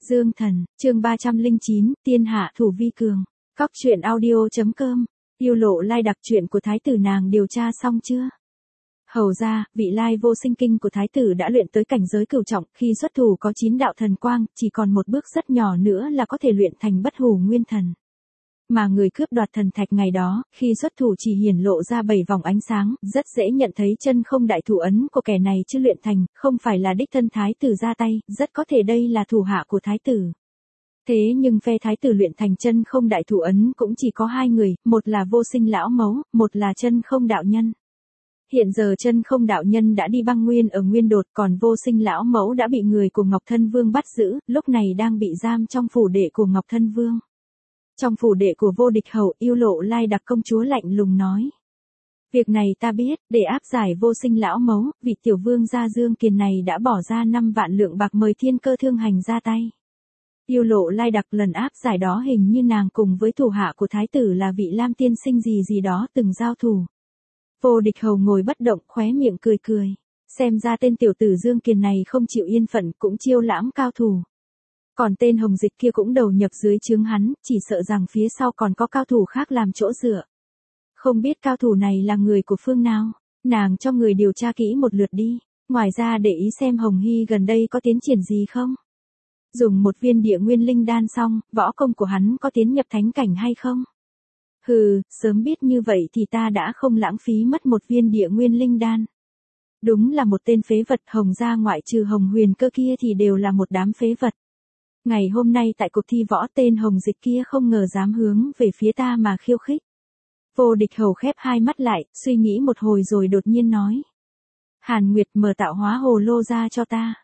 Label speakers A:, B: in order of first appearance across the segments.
A: Dương Thần, chương 309, Tiên hạ thủ vi cường. Cóc truyện audio.com. Yêu lộ lai đặc chuyện của thái tử nàng điều tra xong chưa? Hầu ra, vị lai vô sinh kinh của thái tử đã luyện tới cảnh giới cửu trọng, khi xuất thủ có 9 đạo thần quang, chỉ còn một bước rất nhỏ nữa là có thể luyện thành bất hủ nguyên thần. Mà người cướp đoạt thần thạch ngày đó, khi xuất thủ chỉ hiển lộ ra 7 vòng ánh sáng, rất dễ nhận thấy chân không đại thủ ấn của kẻ này chứ luyện thành, không phải là đích thân thái tử ra tay, rất có thể đây là thủ hạ của thái tử. Thế nhưng phe thái tử luyện thành chân không đại thủ ấn cũng chỉ có 2 người, một là vô sinh lão mấu, một là chân không đạo nhân. Hiện giờ chân không đạo nhân đã đi băng nguyên ở Nguyên Đột, còn vô sinh lão mẫu đã bị người của Ngọc Thân Vương bắt giữ, lúc này đang bị giam trong phủ đệ của Ngọc Thân Vương. Trong phủ đệ của vô địch hầu, Yêu lộ lai đặc công chúa lạnh lùng nói. Việc này ta biết, để áp giải vô sinh lão mấu, vị tiểu vương gia Dương Kiền này đã bỏ ra 5 vạn lượng bạc mời Thiên Cơ Thương Hành ra tay. Yêu lộ lai đặc lần áp giải đó hình như nàng cùng với thủ hạ của thái tử là vị Lam tiên sinh gì đó từng giao thủ. Vô địch hầu ngồi bất động, khóe miệng cười cười. Xem ra tên tiểu tử Dương Kiền này không chịu yên phận, cũng chiêu lãm cao thủ. Còn tên Hồng Dịch kia cũng đầu nhập dưới trướng hắn, chỉ sợ rằng phía sau còn có cao thủ khác làm chỗ dựa. Không biết cao thủ này là người của phương nào, nàng cho người điều tra kỹ một lượt đi, ngoài ra để ý xem Hồng Hy gần đây có tiến triển gì không. Dùng một viên địa nguyên linh đan xong, võ công của hắn có tiến nhập thánh cảnh hay không? Hừ, sớm biết như vậy thì ta đã không lãng phí mất một viên địa nguyên linh đan. Đúng là một tên phế vật, Hồng gia ngoại trừ Hồng Huyền Cơ kia thì đều là một đám phế vật. Ngày hôm nay tại cuộc thi võ tên Hồng Dịch kia không ngờ dám hướng về phía ta mà khiêu khích. Vô địch hầu khép hai mắt lại, suy nghĩ một hồi rồi đột nhiên nói. Hàn Nguyệt mở tạo hóa hồ lô ra cho ta.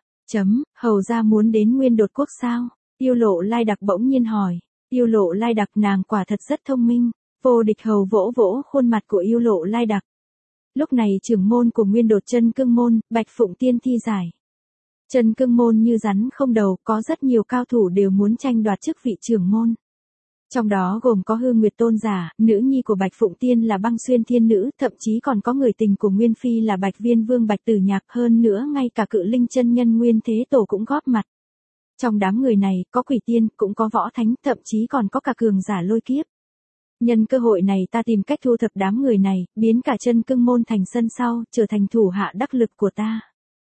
A: Hầu gia muốn đến Nguyên Đột quốc sao? Yêu lộ lai đặc bỗng nhiên hỏi. Yêu lộ lai đặc nàng quả thật rất thông minh. Vô địch hầu vỗ vỗ khuôn mặt của yêu lộ lai đặc. Lúc này trưởng môn của Nguyên Đột Chân Cương môn, Bạch Phụng Tiên thi giải. Chân Cương môn như rắn không đầu, có rất nhiều cao thủ đều muốn tranh đoạt chức vị trưởng môn. Trong đó gồm có Hư Nguyệt Tôn giả, nữ nhi của Bạch Phụng Tiên là Băng Xuyên Thiên Nữ, thậm chí còn có người tình của Nguyên Phi là Bạch Viên Vương Bạch Tử Nhạc, hơn nữa ngay cả Cự Linh chân nhân Nguyên Thế Tổ cũng góp mặt. Trong đám người này, có quỷ tiên, cũng có võ thánh, thậm chí còn có cả cường giả lôi kiếp. Nhân cơ hội này ta tìm cách thu thập đám người này, biến cả Chân Cương môn thành sân sau, trở thành thủ hạ đắc lực của ta.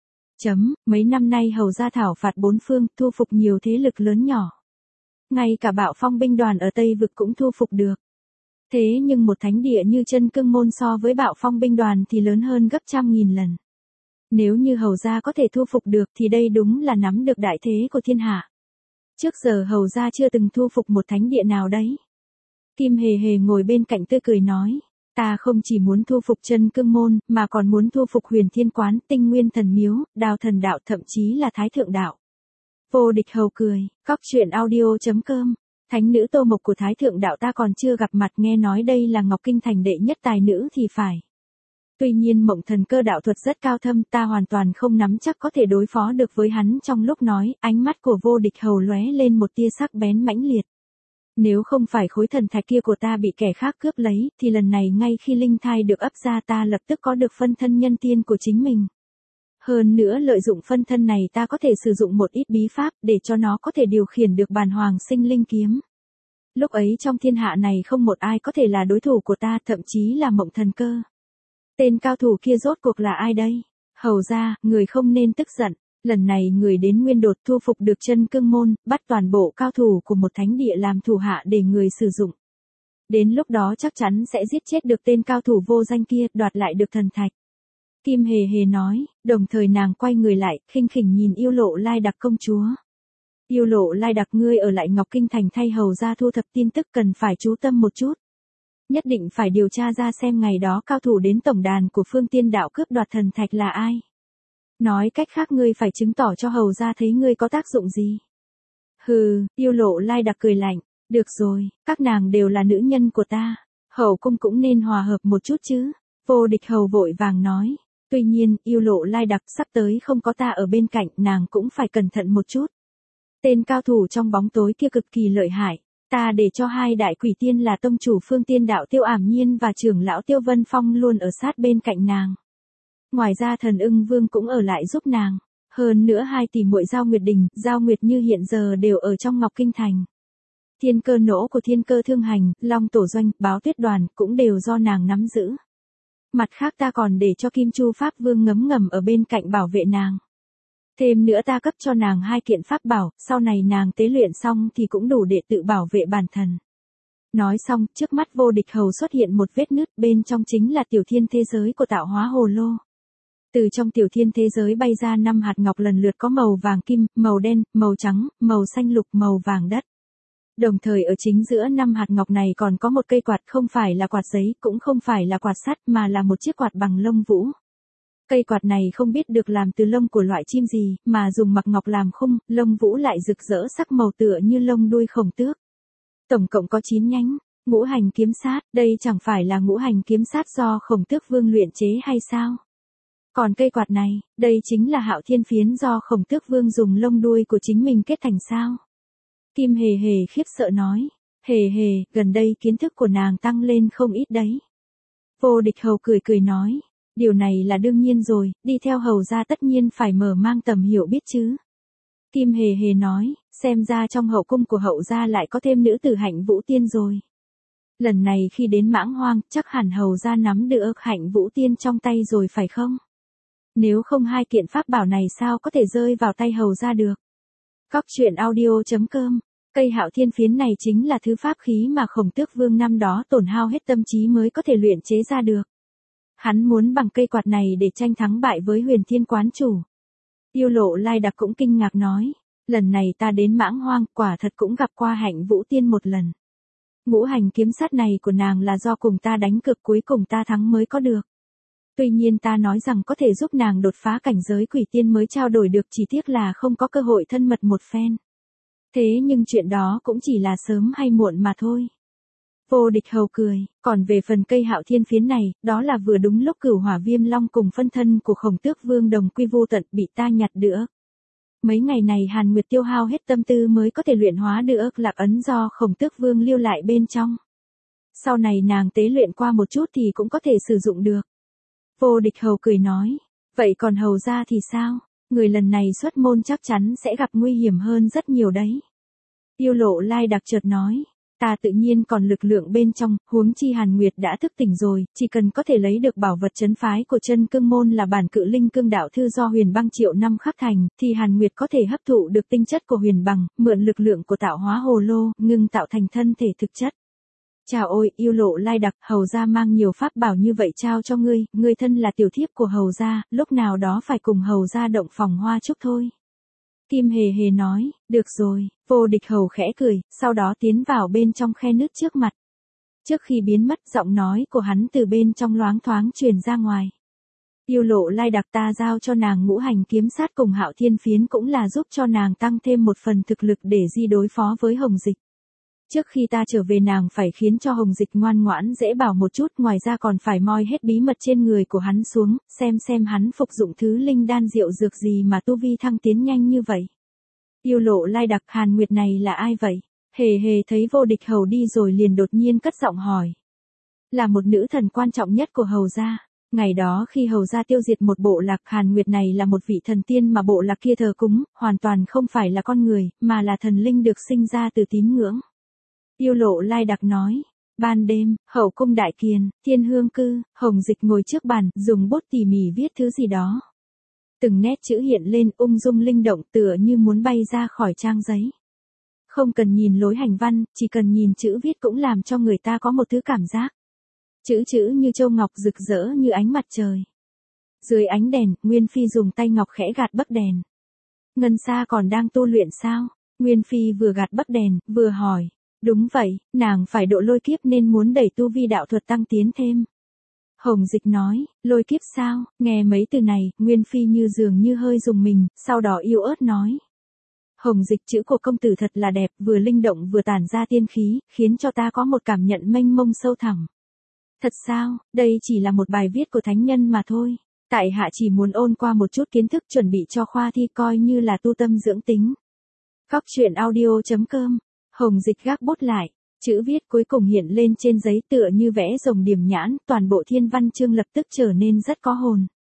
A: Mấy năm nay hầu gia thảo phạt bốn phương, thu phục nhiều thế lực lớn nhỏ. Ngay cả Bạo Phong binh đoàn ở Tây vực cũng thu phục được. Thế nhưng một thánh địa như Chân Cương môn so với Bạo Phong binh đoàn thì lớn hơn gấp trăm nghìn lần. Nếu như hầu gia có thể thu phục được thì đây đúng là nắm được đại thế của thiên hạ. Trước giờ hầu gia chưa từng thu phục một thánh địa nào đấy. Kim Hề Hề ngồi bên cạnh tươi cười nói. Ta không chỉ muốn thu phục Chân Cương môn, mà còn muốn thu phục Huyền Thiên quán, Tinh Nguyên thần miếu, Đào thần đạo, thậm chí là Thái thượng đạo. Vô địch hầu cười, cóc truyện audio.com. Thánh nữ Tô Mộc của Thái thượng đạo ta còn chưa gặp mặt, nghe nói đây là Ngọc Kinh thành đệ nhất tài nữ thì phải. Tuy nhiên Mộng Thần Cơ đạo thuật rất cao thâm, ta hoàn toàn không nắm chắc có thể đối phó được với hắn. Trong lúc nói, ánh mắt của vô địch hầu lóe lên một tia sắc bén mãnh liệt. Nếu không phải khối thần thạch kia của ta bị kẻ khác cướp lấy, thì lần này ngay khi linh thai được ấp ra ta lập tức có được phân thân nhân tiên của chính mình. Hơn nữa lợi dụng phân thân này ta có thể sử dụng một ít bí pháp để cho nó có thể điều khiển được bàn hoàng sinh linh kiếm. Lúc ấy trong thiên hạ này không một ai có thể là đối thủ của ta, thậm chí là Mộng Thần Cơ. Tên cao thủ kia rốt cuộc là ai đây? Hầu ra, người không nên tức giận. Lần này người đến Nguyên Đột thu phục được Chân Cương môn, bắt toàn bộ cao thủ của một thánh địa làm thủ hạ để người sử dụng. Đến lúc đó chắc chắn sẽ giết chết được tên cao thủ vô danh kia, đoạt lại được thần thạch. Kim Hề Hề nói, đồng thời nàng quay người lại, khinh khỉnh nhìn Yêu lộ lai đặc công chúa. Yêu lộ lai đặc, ngươi ở lại Ngọc Kinh thành thay hầu ra thu thập tin tức, cần phải chú tâm một chút. Nhất định phải điều tra ra xem ngày đó cao thủ đến tổng đàn của Phương Tiên đạo cướp đoạt thần thạch là ai. Nói cách khác ngươi phải chứng tỏ cho hầu ra thấy ngươi có tác dụng gì. Hừ, Yêu lộ lai đặc cười lạnh, được rồi, các nàng đều là nữ nhân của ta, hậu cung cũng nên hòa hợp một chút chứ. Vô địch hầu vội vàng nói. Tuy nhiên, Yêu lộ lai đặc, sắp tới không có ta ở bên cạnh, nàng cũng phải cẩn thận một chút. Tên cao thủ trong bóng tối kia cực kỳ lợi hại, ta để cho 2 đại quỷ tiên là tông chủ Phương Tiên đạo Tiêu Ảm Nhiên và trưởng lão Tiêu Vân Phong luôn ở sát bên cạnh nàng. Ngoài ra Thần Ưng Vương cũng ở lại giúp nàng. Hơn nữa hai tỷ muội Giao Nguyệt Đình, Giao Nguyệt Như hiện giờ đều ở trong Ngọc Kinh Thành. Thiên Cơ Nỗ của Thiên Cơ Thương Hành, Long Tổ Doanh, Báo Tuyết Đoàn cũng đều do nàng nắm giữ. Mặt khác ta còn để cho Kim Chu Pháp Vương ngấm ngầm ở bên cạnh bảo vệ nàng. Thêm nữa ta cấp cho nàng 2 kiện pháp bảo, sau này nàng tế luyện xong thì cũng đủ để tự bảo vệ bản thân. Nói xong, trước mắt Vô Địch Hầu xuất hiện một vết nứt, bên trong chính là tiểu thiên thế giới của tạo hóa hồ lô. Từ trong tiểu thiên thế giới bay ra 5 hạt ngọc lần lượt có màu vàng kim, màu đen, màu trắng, màu xanh lục, màu vàng đất. Đồng thời ở chính giữa 5 hạt ngọc này còn có một cây quạt, không phải là quạt giấy, cũng không phải là quạt sắt mà là một chiếc quạt bằng lông vũ. Cây quạt này không biết được làm từ lông của loại chim gì, mà dùng mặc ngọc làm khung, lông vũ lại rực rỡ sắc màu tựa như lông đuôi khổng tước. Tổng cộng có 9 nhánh, ngũ hành kiếm sát, đây chẳng phải là ngũ hành kiếm sát do Khổng Tước Vương luyện chế hay sao? Còn cây quạt này, đây chính là Hạo Thiên Phiến do Khổng Tước Vương dùng lông đuôi của chính mình kết thành sao? Kim Hề Hề khiếp sợ nói, Hề Hề, gần đây kiến thức của nàng tăng lên không ít đấy. Vô Địch Hầu cười cười nói, điều này là đương nhiên rồi, đi theo hầu gia tất nhiên phải mở mang tầm hiểu biết chứ. Kim Hề Hề nói, xem ra trong hậu cung của hậu gia lại có thêm nữ tử Hạnh Vũ Tiên rồi. Lần này khi đến Mãng Hoang, chắc hẳn hầu gia nắm được Hạnh Vũ Tiên trong tay rồi phải không? Nếu không 2 kiện pháp bảo này sao có thể rơi vào tay hầu gia được? Cóc truyện audio.com. Cây Hạo Thiên Phiến này chính là thứ pháp khí mà Khổng Tước Vương năm đó tổn hao hết tâm trí mới có thể luyện chế ra được. Hắn muốn bằng cây quạt này để tranh thắng bại với Huyền Thiên Quán chủ. Yêu Lộ Lai Đặc cũng kinh ngạc nói, lần này ta đến Mãng Hoang, quả thật cũng gặp qua Hạnh Vũ Tiên một lần. Ngũ hành kiếm sát này của nàng là do cùng ta đánh cược cuối cùng ta thắng mới có được. Tuy nhiên ta nói rằng có thể giúp nàng đột phá cảnh giới quỷ tiên mới trao đổi được, chỉ tiếc là không có cơ hội thân mật một phen. Thế nhưng chuyện đó cũng chỉ là sớm hay muộn mà thôi. Vô Địch Hầu cười, còn về phần cây Hạo Thiên Phiến này, đó là vừa đúng lúc Cửu Hỏa Viêm Long cùng phân thân của Khổng Tước Vương đồng quy vô tận bị ta nhặt được. Mấy ngày này Hàn Nguyệt tiêu hao hết tâm tư mới có thể luyện hóa được lạc ấn do Khổng Tước Vương lưu lại bên trong. Sau này nàng tế luyện qua một chút thì cũng có thể sử dụng được. Vô Địch Hầu cười nói, vậy còn hầu gia thì sao? Người lần này xuất môn chắc chắn sẽ gặp nguy hiểm hơn rất nhiều đấy. Yêu Lộ Lai Đặc chợt nói, ta tự nhiên còn lực lượng bên trong, huống chi Hàn Nguyệt đã thức tỉnh rồi, chỉ cần có thể lấy được bảo vật trấn phái của Chân Cương môn là bản Cự Linh Cương đạo thư do Huyền Băng triệu năm khắc thành, thì Hàn Nguyệt có thể hấp thụ được tinh chất của Huyền Băng, mượn lực lượng của tạo hóa hồ lô, ngưng tạo thành thân thể thực chất. Chào ôi, Yêu Lộ Lai Đặc, hầu gia mang nhiều pháp bảo như vậy trao cho ngươi, ngươi thân là tiểu thiếp của hầu gia, lúc nào đó phải cùng hầu gia động phòng hoa chúc thôi. Kim Hề Hề nói, được rồi, Vô Địch Hầu khẽ cười, sau đó tiến vào bên trong khe nứt trước mặt. Trước khi biến mất, giọng nói của hắn từ bên trong loáng thoáng truyền ra ngoài. Yêu Lộ Lai Đặc, ta giao cho nàng ngũ hành kiếm sát cùng Hạo Thiên Phiến cũng là giúp cho nàng tăng thêm một phần thực lực để đối phó với Hồng Dịch. Trước khi ta trở về nàng phải khiến cho Hồng Dịch ngoan ngoãn dễ bảo một chút, ngoài ra còn phải moi hết bí mật trên người của hắn xuống, xem hắn phục dụng thứ linh đan diệu dược gì mà tu vi thăng tiến nhanh như vậy. Yêu Lộ Lai Đặc, Hàn Nguyệt này là ai vậy? Hề Hề thấy Vô Địch Hầu đi rồi liền đột nhiên cất giọng hỏi. Là một nữ thần quan trọng nhất của hầu gia. Ngày đó khi hầu gia tiêu diệt một bộ lạc, Hàn Nguyệt này là một vị thần tiên mà bộ lạc kia thờ cúng, hoàn toàn không phải là con người, mà là thần linh được sinh ra từ tín ngưỡng. Yêu Lộ Lai Đặc nói, ban đêm, hậu cung đại kiền, Thiên Hương Cư, Hồng Dịch ngồi trước bàn, dùng bút tỉ mỉ viết thứ gì đó. Từng nét chữ hiện lên ung dung linh động tựa như muốn bay ra khỏi trang giấy. Không cần nhìn lối hành văn, chỉ cần nhìn chữ viết cũng làm cho người ta có một thứ cảm giác. Chữ như châu ngọc rực rỡ như ánh mặt trời. Dưới ánh đèn, Nguyên Phi dùng tay ngọc khẽ gạt bấc đèn. Ngân Sa còn đang tu luyện sao? Nguyên Phi vừa gạt bấc đèn, vừa hỏi. Đúng vậy, nàng phải độ lôi kiếp nên muốn đẩy tu vi đạo thuật tăng tiến thêm. Hồng Dịch nói, lôi kiếp sao? Nghe mấy từ này, Nguyên Phi như dường như hơi rùng mình, sau đó yếu ớt nói. Hồng Dịch, chữ của công tử thật là đẹp, vừa linh động vừa tản ra tiên khí, khiến cho ta có một cảm nhận mênh mông sâu thẳm. Thật sao, đây chỉ là một bài viết của thánh nhân mà thôi. Tại hạ chỉ muốn ôn qua một chút kiến thức chuẩn bị cho khoa thi coi như là tu tâm dưỡng tính. Cóc truyện audio.com. Hồng Dịch gác bút lại, chữ viết cuối cùng hiện lên trên giấy tựa như vẽ rồng điểm nhãn, toàn bộ thiên văn chương lập tức trở nên rất có hồn.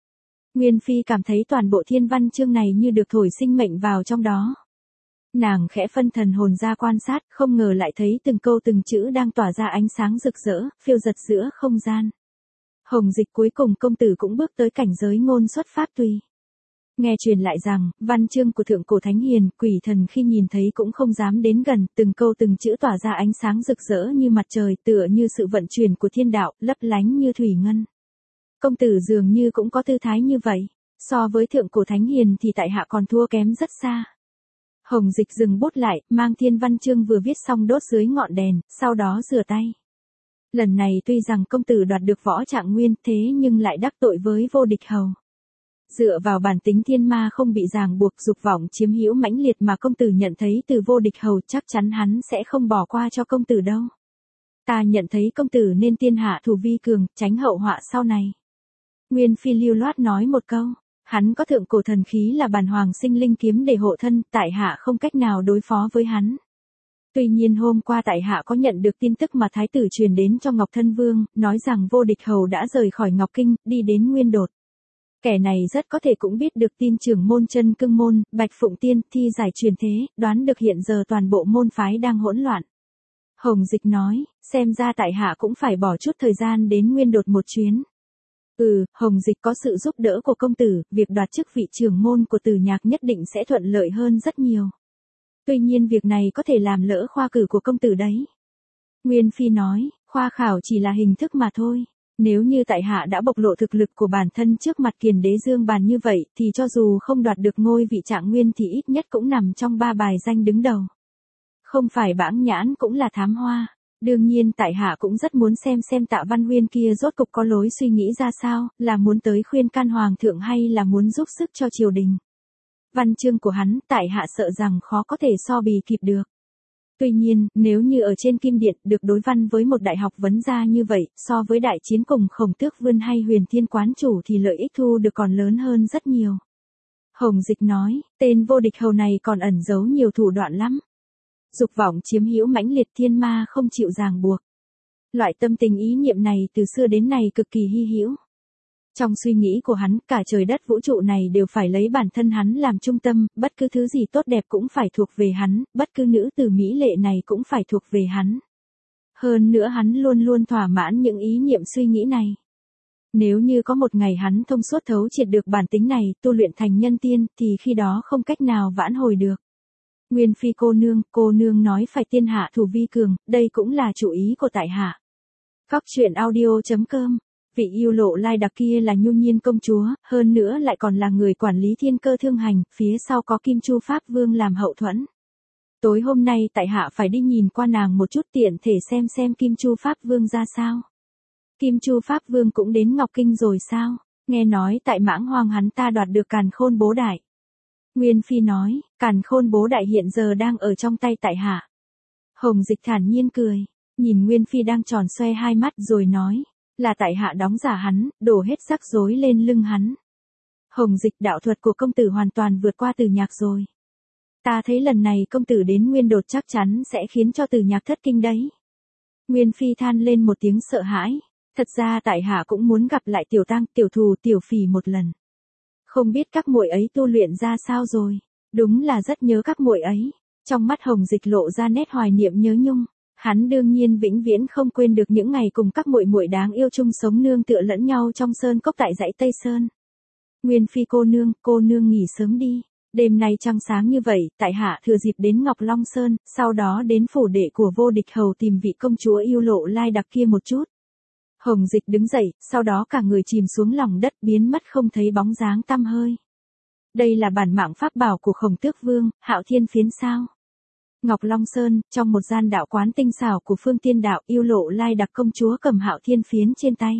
A: Nguyên Phi cảm thấy toàn bộ thiên văn chương này như được thổi sinh mệnh vào trong đó. Nàng khẽ phân thần hồn ra quan sát, không ngờ lại thấy từng câu từng chữ đang tỏa ra ánh sáng rực rỡ, phiêu dật giữa không gian. Hồng Dịch cuối cùng công tử cũng bước tới cảnh giới ngôn xuất pháp tùy. Nghe truyền lại rằng, văn chương của thượng cổ thánh hiền, quỷ thần khi nhìn thấy cũng không dám đến gần, từng câu từng chữ tỏa ra ánh sáng rực rỡ như mặt trời, tựa như sự vận chuyển của thiên đạo, lấp lánh như thủy ngân. Công tử dường như cũng có tư thái như vậy, so với thượng cổ thánh hiền thì tại hạ còn thua kém rất xa. Hồng Dịch dừng bút lại, mang thiên văn chương vừa viết xong đốt dưới ngọn đèn, sau đó rửa tay. Lần này tuy rằng công tử đoạt được võ trạng nguyên thế nhưng lại đắc tội với vô địch hầu. Dựa vào bản tính thiên ma không bị ràng buộc dục vọng chiếm hữu mãnh liệt mà công tử nhận thấy từ vô địch hầu chắc chắn hắn sẽ không bỏ qua cho công tử đâu. Ta nhận thấy công tử nên tiên hạ thủ vi cường, tránh hậu họa sau này. Nguyên Phi lưu loát nói một câu, hắn có thượng cổ thần khí là bản hoàng sinh linh kiếm để hộ thân, tại hạ không cách nào đối phó với hắn. Tuy nhiên hôm qua tại hạ có nhận được tin tức mà thái tử truyền đến cho Ngọc Thân Vương, nói rằng vô địch hầu đã rời khỏi Ngọc Kinh, đi đến Nguyên Đột. Kẻ này rất có thể cũng biết được tin trưởng môn Chân Cương môn, Bạch Phụng Tiên thi giải truyền thế, đoán được hiện giờ toàn bộ môn phái đang hỗn loạn. Hồng Dịch nói, xem ra tại hạ cũng phải bỏ chút thời gian đến Nguyên Đột một chuyến. Hồng Dịch có sự giúp đỡ của công tử, việc đoạt chức vị trưởng môn của Tử Nhạc nhất định sẽ thuận lợi hơn rất nhiều. Tuy nhiên việc này có thể làm lỡ khoa cử của công tử đấy. Nguyên Phi nói, khoa khảo chỉ là hình thức mà thôi. Nếu như tại hạ đã bộc lộ thực lực của bản thân trước mặt Kiền Đế Dương Bàn như vậy, thì cho dù không đoạt được ngôi vị trạng nguyên thì ít nhất cũng nằm trong 3 bài danh đứng đầu. Không phải bãng nhãn cũng là thám hoa. Đương nhiên tại hạ cũng rất muốn xem Tạ Văn Huyên kia rốt cục có lối suy nghĩ ra sao, là muốn tới khuyên can hoàng thượng hay là muốn giúp sức cho triều đình. Văn chương của hắn tại hạ sợ rằng khó có thể so bì kịp được. Tuy nhiên, nếu như ở trên Kim Điện được đối văn với một đại học vấn gia như vậy, so với đại chiến cùng Khổng Tước Vươn hay Huyền Thiên Quán Chủ thì lợi ích thu được còn lớn hơn rất nhiều. Hồng Dịch nói, tên vô địch hầu này còn ẩn giấu nhiều thủ đoạn lắm. Dục vọng chiếm hữu mãnh liệt thiên ma không chịu ràng buộc. Loại tâm tình ý niệm này từ xưa đến nay cực kỳ hy hữu. Trong suy nghĩ của hắn, cả trời đất vũ trụ này đều phải lấy bản thân hắn làm trung tâm, bất cứ thứ gì tốt đẹp cũng phải thuộc về hắn, bất cứ nữ tử mỹ lệ này cũng phải thuộc về hắn. Hơn nữa hắn luôn luôn thỏa mãn những ý niệm suy nghĩ này. Nếu như có một ngày hắn thông suốt thấu triệt được bản tính này, tu luyện thành nhân tiên, thì khi đó không cách nào vãn hồi được. Nguyên Phi cô nương nói phải tiên hạ thủ vi cường, đây cũng là chủ ý của tại hạ. Góc truyện audio.com. Vị yêu lộ lai đặc kia là Nhu Nhiên công chúa, hơn nữa lại còn là người quản lý thiên cơ thương hành, phía sau có Kim Chu Pháp Vương làm hậu thuẫn. Tối hôm nay tại hạ phải đi nhìn qua nàng một chút tiện thể xem Kim Chu Pháp Vương ra sao. Kim Chu Pháp Vương cũng đến Ngọc Kinh rồi sao? Nghe nói tại Mãng Hoang hắn ta đoạt được Càn Khôn Bố Đại. Nguyên Phi nói, Càn Khôn Bố Đại hiện giờ đang ở trong tay tại hạ. Hồng Dịch thản nhiên cười, nhìn Nguyên Phi đang tròn xoe hai mắt rồi nói, là tại hạ đóng giả hắn, đổ hết rắc rối lên lưng hắn. Hồng Dịch đạo thuật của công tử hoàn toàn vượt qua Tử Nhạc rồi. Ta thấy lần này công tử đến Nguyên Đột chắc chắn sẽ khiến cho Tử Nhạc thất kinh đấy. Nguyên Phi than lên một tiếng sợ hãi, thật ra tại hạ cũng muốn gặp lại Tiểu Tăng, Tiểu Thù, Tiểu Phỉ một lần. Không biết các muội ấy tu luyện ra sao rồi, đúng là rất nhớ các muội ấy. Trong mắt Hồng Dịch lộ ra nét hoài niệm nhớ nhung. Hắn đương nhiên vĩnh viễn không quên được những ngày cùng các muội muội đáng yêu chung sống nương tựa lẫn nhau trong sơn cốc tại dãy Tây Sơn. Nguyên Phi cô nương nghỉ sớm đi. Đêm nay trăng sáng như vậy, tại hạ thừa dịp đến Ngọc Long Sơn, sau đó đến phủ đệ của vô địch hầu tìm vị công chúa yêu lộ lai đặc kia một chút. Hồng Dịch đứng dậy, sau đó cả người chìm xuống lòng đất biến mất không thấy bóng dáng tăm hơi. Đây là bản mạng pháp bảo của Khổng Tước Vương, Hạo Thiên Phiến sao? Ngọc Long Sơn, trong một gian đạo quán tinh xảo của Phương Tiên Đạo, yêu lộ lai đặc công chúa cầm Hạo Thiên Phiến trên tay.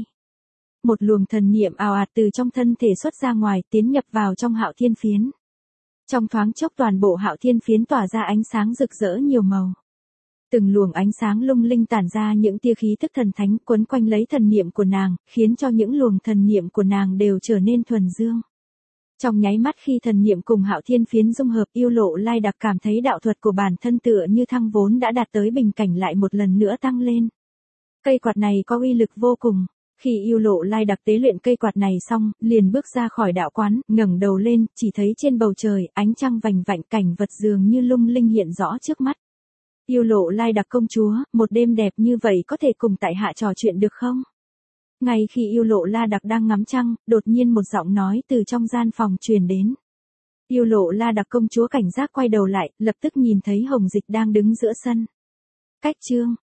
A: Một luồng thần niệm ào ạt từ trong thân thể xuất ra ngoài, tiến nhập vào trong Hạo Thiên Phiến. Trong thoáng chốc toàn bộ Hạo Thiên Phiến tỏa ra ánh sáng rực rỡ nhiều màu. Từng luồng ánh sáng lung linh tản ra những tia khí tức thần thánh quấn quanh lấy thần niệm của nàng, khiến cho những luồng thần niệm của nàng đều trở nên thuần dương. Trong nháy mắt khi thần niệm cùng Hạo Thiên Phiến dung hợp, yêu lộ lai đặc cảm thấy đạo thuật của bản thân tựa như thăng vốn đã đạt tới bình cảnh lại một lần nữa tăng lên. Cây quạt này có uy lực vô cùng. Khi Yêu Lộ Lai Đặc tế luyện cây quạt này xong, liền bước ra khỏi đạo quán, ngẩng đầu lên, chỉ thấy trên bầu trời, ánh trăng vành vạnh, cảnh vật dường như lung linh hiện rõ trước mắt. Yêu Lộ Lai Đặc công chúa, một đêm đẹp như vậy có thể cùng tại hạ trò chuyện được không? Ngay khi Yêu Lộ La Đặc đang ngắm trăng, đột nhiên một giọng nói từ trong gian phòng truyền đến. Yêu Lộ La Đặc công chúa cảnh giác quay đầu lại, lập tức nhìn thấy Hồng Dịch đang đứng giữa sân. Cách chương